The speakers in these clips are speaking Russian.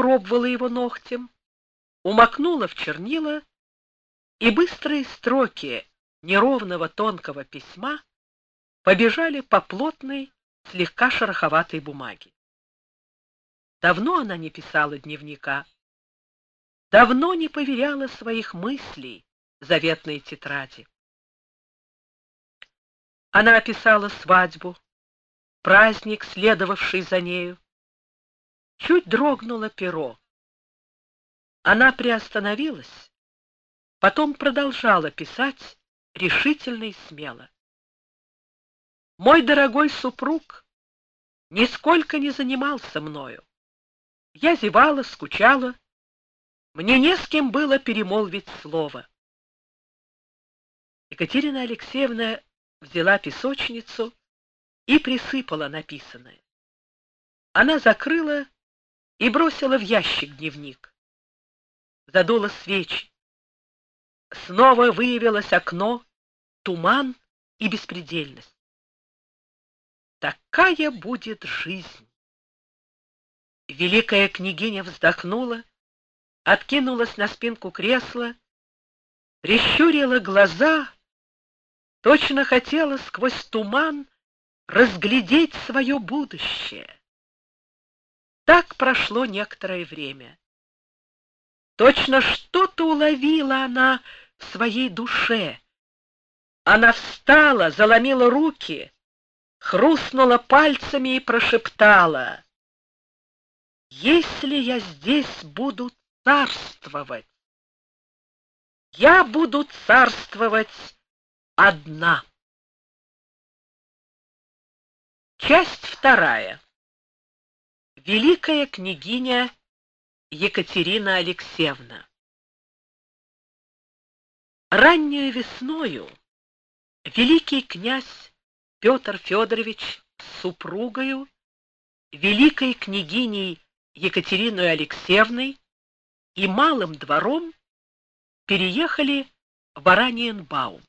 попробовала его ногтем, умокнула в чернила, и быстрые строки неровного тонкого письма побежали по плотной, слегка шероховатой бумаге. Давно она не писала дневника, давно не поверяла своих мыслей заветной тетради. Она описала свадьбу, праздник, следовавший за нею. Чуть дрогнуло перо. Она приостановилась, потом продолжала писать решительно и смело. Мой дорогой супруг нисколько не занимался мною. Я зевала, скучала, мне не с кем было перемолвить слово. Екатерина Алексеевна взяла песочницу и присыпала написанное. Она закрыла и бросила в ящик дневник. Задула свечи. Снова выявилось окно, туман и беспредельность. Такая будет жизнь. Великая княгиня вздохнула, откинулась на спинку кресла, прищурила глаза, точно хотела сквозь туман разглядеть свое будущее. Так прошло некоторое время. Точно что-то уловила она в своей душе. Она встала, заломила руки, хрустнула пальцами и прошептала: «Если я здесь буду царствовать, я буду царствовать одна». Часть вторая. Великая княгиня Екатерина Алексеевна. Раннюю весною великий князь Петр Федорович с супругою, великой княгиней Екатериной Алексеевной и малым двором переехали в Ораниенбаум.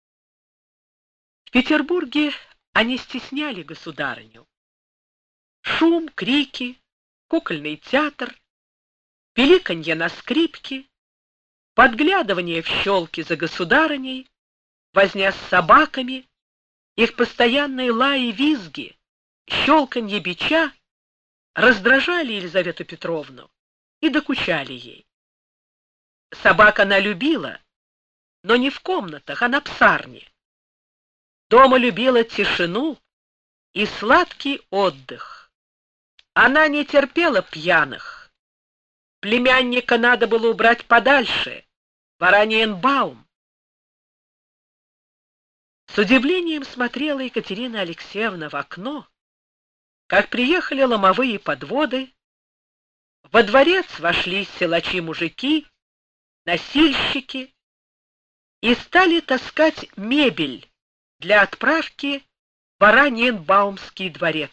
В Петербурге они стесняли государыню. Шум, крики, кукольный театр, пиликанье на скрипке, подглядывание в щелки за государыней, возня с собаками, их постоянные лаи и визги, щелканье бича раздражали Елизавету Петровну и докучали ей. Собак она любила, но не в комнатах, а на псарне. Дома любила тишину и сладкий отдых. Она не терпела пьяных. Племянника надо было убрать подальше, в Ораниенбаум. С удивлением смотрела Екатерина Алексеевна в окно, как приехали ломовые подводы, во дворец вошли силачи-мужики, носильщики и стали таскать мебель для отправки в Ораниенбаумский дворец.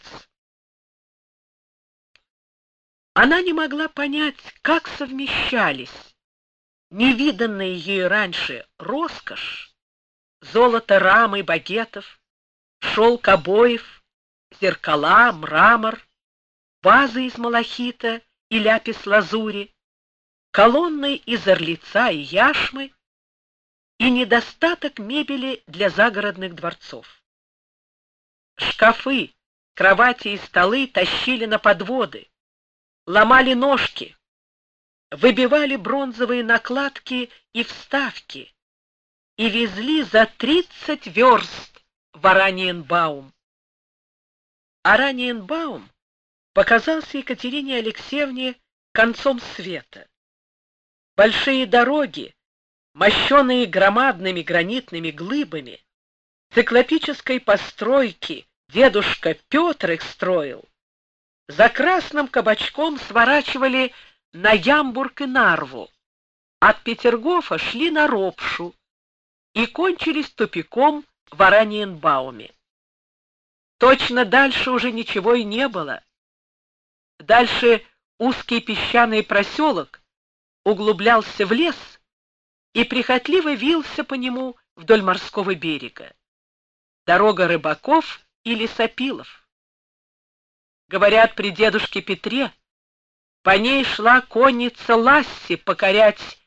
Она не могла понять, как совмещались невиданные ей раньше роскошь, золото рам и багетов, шелк обоев, зеркала, мрамор, вазы из малахита и ляпис-лазури, колонны из орлица и яшмы и недостаток мебели для загородных дворцов. Шкафы, кровати и столы тащили на подводы, ломали ножки, выбивали бронзовые накладки и вставки и везли за 30 верст в Ораниенбаум. Ораниенбаум показался Екатерине Алексеевне концом света. Большие дороги, мощенные громадными гранитными глыбами, циклопической постройки дедушка Петр их строил, за красным кабачком сворачивали на Ямбург и Нарву, от Петергофа шли на Ропшу и кончились тупиком в Ораниенбауме. Точно дальше уже ничего и не было. Дальше узкий песчаный проселок углублялся в лес и прихотливо вился по нему вдоль морского берега. Дорога рыбаков и лесопилов. Говорят, при дедушке Петре По ней шла конница Ласси покорять